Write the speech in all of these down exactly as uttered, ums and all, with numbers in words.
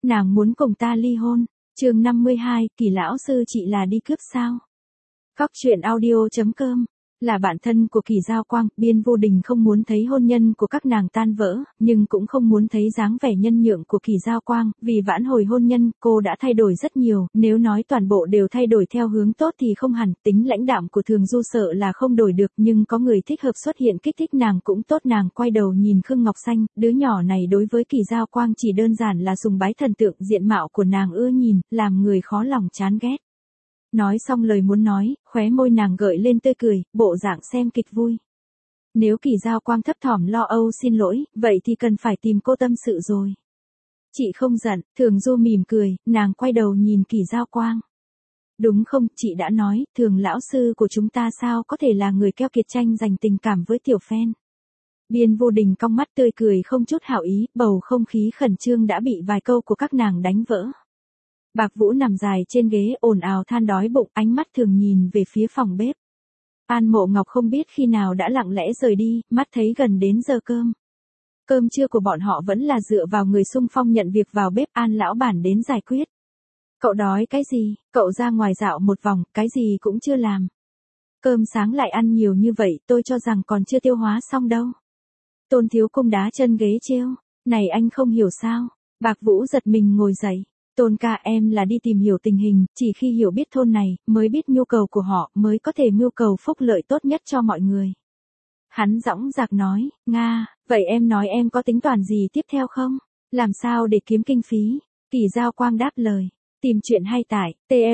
Nàng muốn cùng ta ly hôn. Chương năm mươi hai, Kỳ lão sư chị là đi cướp sao? Cóc truyện audio chấm com. Là bạn thân của Kỳ Giao Quang, Biên Vô Đình không muốn thấy hôn nhân của các nàng tan vỡ, nhưng cũng không muốn thấy dáng vẻ nhân nhượng của Kỳ Giao Quang, vì vãn hồi hôn nhân, cô đã thay đổi rất nhiều, nếu nói toàn bộ đều thay đổi theo hướng tốt thì không hẳn, tính lãnh đạm của Thường Du sợ là không đổi được, nhưng có người thích hợp xuất hiện kích thích nàng cũng tốt. Nàng quay đầu nhìn Khương Ngọc Xanh, đứa nhỏ này đối với Kỳ Giao Quang chỉ đơn giản là sùng bái thần tượng, diện mạo của nàng ưa nhìn, làm người khó lòng chán ghét. Nói xong lời muốn nói, khóe môi nàng gợi lên tươi cười, bộ dạng xem kịch vui. Nếu Kỳ Giao Quang thấp thỏm lo âu xin lỗi, vậy thì cần phải tìm cô tâm sự rồi. Chị không giận, Thường Du mỉm cười, nàng quay đầu nhìn Kỳ Giao Quang. Đúng không, chị đã nói, Thường lão sư của chúng ta sao có thể là người keo kiệt tranh giành tình cảm với tiểu fan. Biên Vô Đình cong mắt tươi cười không chút hảo ý, bầu không khí khẩn trương đã bị vài câu của các nàng đánh vỡ. Bạc Vũ nằm dài trên ghế ồn ào than đói bụng, ánh mắt thường nhìn về phía phòng bếp. An Mộ Ngọc không biết khi nào đã lặng lẽ rời đi, mắt thấy gần đến giờ cơm. Cơm trưa của bọn họ vẫn là dựa vào người xung phong nhận việc vào bếp, An lão bản đến giải quyết. Cậu đói cái gì, cậu ra ngoài dạo một vòng, cái gì cũng chưa làm. Cơm sáng lại ăn nhiều như vậy, tôi cho rằng còn chưa tiêu hóa xong đâu. Tôn Thiếu Cung đá chân ghế trêu, này anh không hiểu sao. Bạc Vũ giật mình ngồi dậy. Tôn ca, em là đi tìm hiểu tình hình, chỉ khi hiểu biết thôn này, mới biết nhu cầu của họ, mới có thể mưu cầu phúc lợi tốt nhất cho mọi người. Hắn dõng dạc nói, Nga, vậy em nói em có tính toán gì tiếp theo không? Làm sao để kiếm kinh phí? Kỳ Giao Quang đáp lời, tìm chuyện hay tải,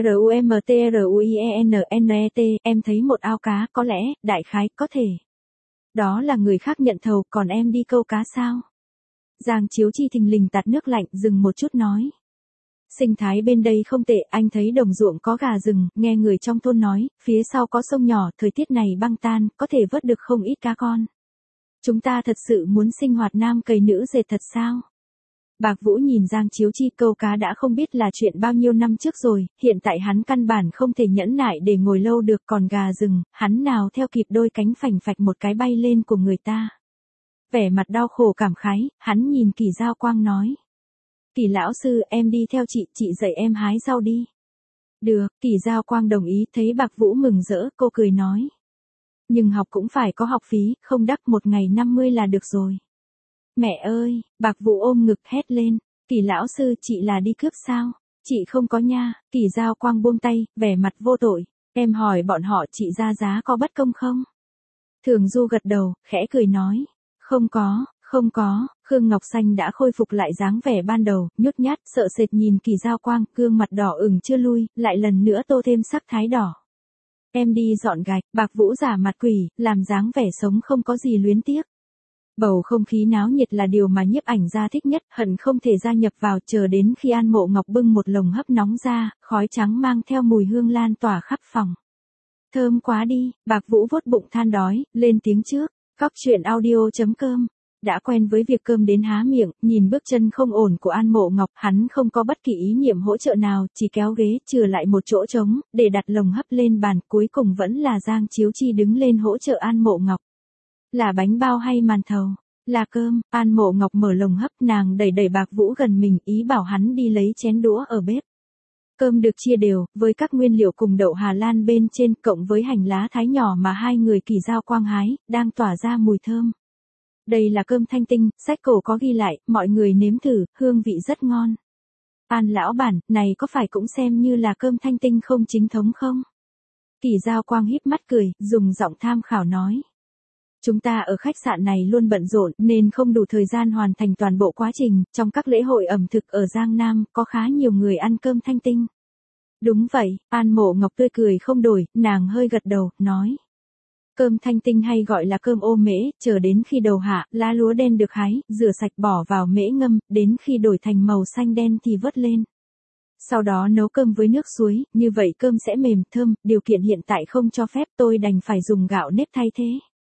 T-R-U-M-T-R-U-I-E-N-N-E-T, em thấy một ao cá, có lẽ, đại khái, có thể. Đó là người khác nhận thầu, còn em đi câu cá sao? Giang Chiếu Chi thình lình tạt nước lạnh, dừng một chút nói. Sinh thái bên đây không tệ, anh thấy đồng ruộng có gà rừng, nghe người trong thôn nói, phía sau có sông nhỏ, thời tiết này băng tan, có thể vớt được không ít cá con. Chúng ta thật sự muốn sinh hoạt nam cày nữ dệt thật sao? Bạc Vũ nhìn Giang Chiếu Chi, câu cá đã không biết là chuyện bao nhiêu năm trước rồi, hiện tại hắn căn bản không thể nhẫn nại để ngồi lâu được, còn gà rừng, hắn nào theo kịp đôi cánh phành phạch một cái bay lên của người ta. Vẻ mặt đau khổ cảm khái, hắn nhìn Kỳ Giao Quang nói. Kỳ lão sư, em đi theo chị, chị dạy em hái rau đi. Được, Kỳ Giao Quang đồng ý, thấy Bạc Vũ mừng rỡ, cô cười nói. Nhưng học cũng phải có học phí, không đắt một ngày năm mươi là được rồi. Mẹ ơi, Bạc Vũ ôm ngực hét lên, Kỳ lão sư, chị là đi cướp sao? Chị không có nha. Kỳ Giao Quang buông tay, vẻ mặt vô tội, em hỏi bọn họ chị ra giá có bất công không? Thường Du gật đầu, khẽ cười nói, không có. Không có. Khương Ngọc Xanh đã khôi phục lại dáng vẻ ban đầu, nhút nhát, sợ sệt nhìn Kỳ Giao Quang, gương mặt đỏ ửng chưa lui, lại lần nữa tô thêm sắc thái đỏ. Em đi dọn gạch, Bạc Vũ giả mặt quỷ, làm dáng vẻ sống không có gì luyến tiếc. Bầu không khí náo nhiệt là điều mà nhiếp ảnh gia thích nhất, hận không thể gia nhập vào, chờ đến khi An Mộ Ngọc bưng một lồng hấp nóng ra, khói trắng mang theo mùi hương lan tỏa khắp phòng. Thơm quá đi, Bạc Vũ vuốt bụng than đói, lên tiếng trước, cóc truyện audio chấm com. Đã quen với việc cơm đến há miệng, nhìn bước chân không ổn của An Mộ Ngọc, hắn không có bất kỳ ý niệm hỗ trợ nào, chỉ kéo ghế, chừa lại một chỗ trống, để đặt lồng hấp lên bàn, cuối cùng vẫn là Giang Chiếu Chi đứng lên hỗ trợ An Mộ Ngọc. Là bánh bao hay màn thầu? Là cơm. An Mộ Ngọc mở lồng hấp, nàng đẩy đẩy Bạc Vũ gần mình, ý bảo hắn đi lấy chén đũa ở bếp. Cơm được chia đều, với các nguyên liệu cùng đậu Hà Lan bên trên, cộng với hành lá thái nhỏ mà hai người Kỳ Giao Quang hái, đang tỏa ra mùi thơm. Đây là cơm thanh tinh, sách cổ có ghi lại, mọi người nếm thử, hương vị rất ngon. An lão bản, này có phải cũng xem như là cơm thanh tinh không chính thống không? Kỳ Giao Quang híp mắt cười, dùng giọng tham khảo nói. Chúng ta ở khách sạn này luôn bận rộn nên không đủ thời gian hoàn thành toàn bộ quá trình, trong các lễ hội ẩm thực ở Giang Nam, có khá nhiều người ăn cơm thanh tinh. Đúng vậy, An Mộ Ngọc tươi cười không đổi, nàng hơi gật đầu, nói. Cơm thanh tinh hay gọi là cơm ô mễ, chờ đến khi đầu hạ, lá lúa đen được hái, rửa sạch bỏ vào mễ ngâm, đến khi đổi thành màu xanh đen thì vớt lên. Sau đó nấu cơm với nước suối, như vậy cơm sẽ mềm, thơm, điều kiện hiện tại không cho phép, tôi đành phải dùng gạo nếp thay thế.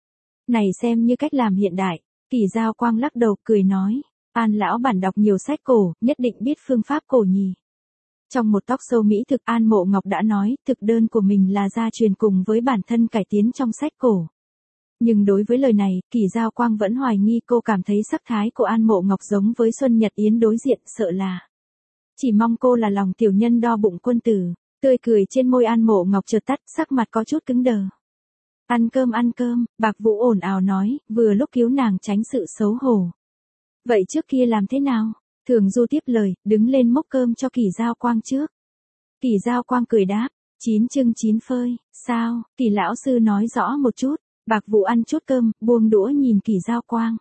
Này xem như cách làm hiện đại. Kỳ Giao Quang lắc đầu, cười nói, An lão bản đọc nhiều sách cổ, nhất định biết phương pháp cổ nhì. Trong một talk show mỹ thực, An Mộ Ngọc đã nói, thực đơn của mình là gia truyền cùng với bản thân cải tiến trong sách cổ. Nhưng đối với lời này, Kỳ Giao Quang vẫn hoài nghi, cô cảm thấy sắc thái của An Mộ Ngọc giống với Xuân Nhật Yến đối diện, sợ là Chỉ mong cô là lòng tiểu nhân đo bụng quân tử. Tươi cười trên môi An Mộ Ngọc chợt tắt, sắc mặt có chút cứng đờ. Ăn cơm ăn cơm, Bạc Vũ ồn ào nói, vừa lúc cứu nàng tránh sự xấu hổ. Vậy trước kia làm thế nào? Thường Du tiếp lời, đứng lên múc cơm cho Kỳ Giao Quang trước. Kỳ Giao Quang cười đáp, chín chưng chín phơi, sao? Kỳ lão sư nói rõ một chút. Bạc Vũ ăn chút cơm, buông đũa nhìn Kỳ Giao Quang.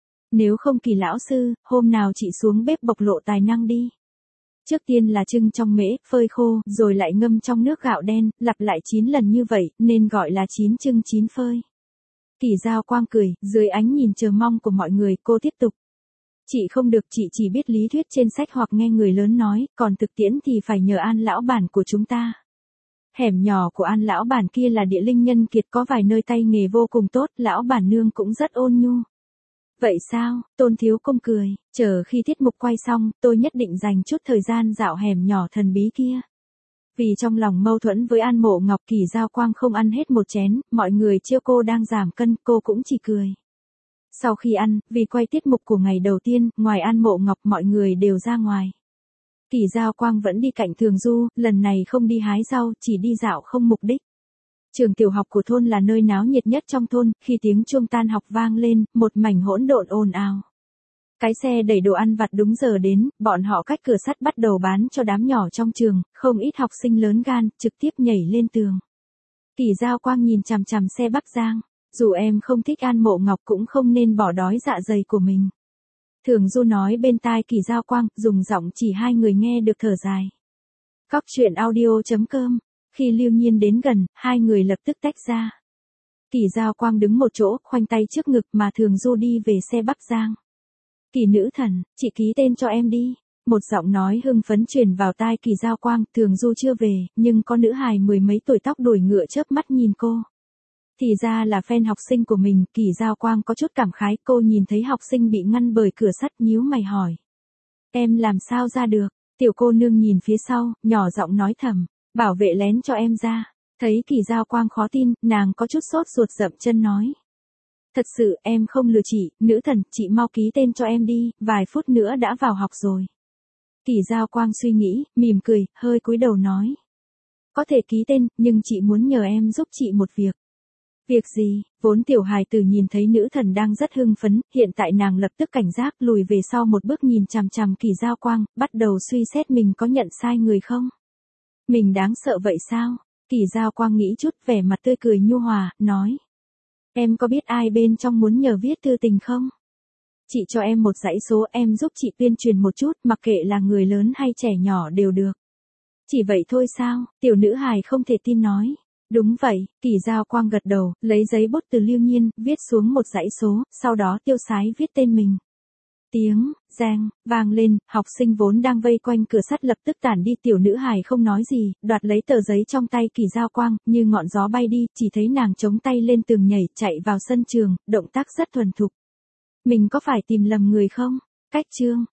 Nếu không Kỳ lão sư, hôm nào chị xuống bếp bộc lộ tài năng đi. Trước tiên là trưng trong mễ, phơi khô, rồi lại ngâm trong nước gạo đen, lặp lại chín lần như vậy, nên gọi là chín chưng chín phơi. Kỳ Giao Quang cười, dưới ánh nhìn chờ mong của mọi người, cô tiếp tục. Chị không được, chị chỉ biết lý thuyết trên sách hoặc nghe người lớn nói, còn thực tiễn thì phải nhờ An lão bản của chúng ta. Hẻm nhỏ của An lão bản kia là địa linh nhân kiệt, có vài nơi tay nghề vô cùng tốt, lão bản nương cũng rất ôn nhu. Vậy sao? Tôn Thiếu Công cười, chờ khi tiết mục quay xong, tôi nhất định dành chút thời gian dạo hẻm nhỏ thần bí kia. Vì trong lòng mâu thuẫn với An Mộ Ngọc, Kỳ Giao Quang không ăn hết một chén, mọi người trêu cô đang giảm cân, cô cũng chỉ cười. Sau khi ăn, vì quay tiết mục của ngày đầu tiên, ngoài An Mộ Ngọc mọi người đều ra ngoài. Kỳ Giao Quang vẫn đi cạnh Thường Du, lần này không đi hái rau, chỉ đi dạo không mục đích. Trường tiểu học của thôn là nơi náo nhiệt nhất trong thôn, khi tiếng chuông tan học vang lên, một mảnh hỗn độn ồn ào. Cái xe đẩy đồ ăn vặt đúng giờ đến, bọn họ cách cửa sắt bắt đầu bán cho đám nhỏ trong trường, không ít học sinh lớn gan, trực tiếp nhảy lên tường. Kỳ Giao Quang nhìn chằm chằm xe Bắc Giang, dù em không thích An Mộ Ngọc cũng không nên bỏ đói dạ dày của mình. Thường Du nói bên tai Kỳ Giao Quang, dùng giọng chỉ hai người nghe được thở dài. Cóc truyện audio chấm com. Khi Lưu Nhiên đến gần, hai người lập tức tách ra. Kỳ Giao Quang đứng một chỗ, khoanh tay trước ngực mà Thường Du đi về xe Bắc Giang. Kỳ nữ thần, chị ký tên cho em đi. Một giọng nói hưng phấn truyền vào tai Kỳ Giao Quang, Thường Du chưa về, nhưng có nữ hài mười mấy tuổi tóc đuổi ngựa chớp mắt nhìn cô. Thì ra là fan học sinh của mình, Kỳ Giao Quang có chút cảm khái, cô nhìn thấy học sinh bị ngăn bởi cửa sắt nhíu mày hỏi. Em làm sao ra được? Tiểu cô nương nhìn phía sau, nhỏ giọng nói thầm, bảo vệ lén cho em ra. Thấy Kỳ Giao Quang khó tin, nàng có chút sốt ruột dậm chân nói. Thật sự, em không lừa chị, nữ thần, chị mau ký tên cho em đi, vài phút nữa đã vào học rồi. Kỳ Giao Quang suy nghĩ, mỉm cười, hơi cúi đầu nói. Có thể ký tên, nhưng chị muốn nhờ em giúp chị một việc. Việc gì? Vốn tiểu hài tử nhìn thấy nữ thần đang rất hưng phấn, hiện tại nàng lập tức cảnh giác lùi về sau một bước nhìn chằm chằm Kỳ Giao Quang, bắt đầu suy xét mình có nhận sai người không? Mình đáng sợ vậy sao? Kỳ Giao Quang nghĩ chút, vẻ mặt tươi cười nhu hòa, nói. Em có biết ai bên trong muốn nhờ viết thư tình không? Chị cho em một dãy số, em giúp chị tuyên truyền một chút, mặc kệ là người lớn hay trẻ nhỏ đều được. Chỉ vậy thôi sao? Tiểu nữ hài không thể tin nói. Đúng vậy, Kỳ Giao Quang gật đầu, lấy giấy bút từ Lưu Nhiên, viết xuống một dãy số, sau đó tiêu sái viết tên mình. Tiếng, reng, vang lên, học sinh vốn đang vây quanh cửa sắt lập tức tản đi, tiểu nữ hài không nói gì, đoạt lấy tờ giấy trong tay Kỳ Giao Quang, như ngọn gió bay đi, chỉ thấy nàng chống tay lên tường nhảy, chạy vào sân trường, động tác rất thuần thục. Mình có phải tìm lầm người không? Cách chương.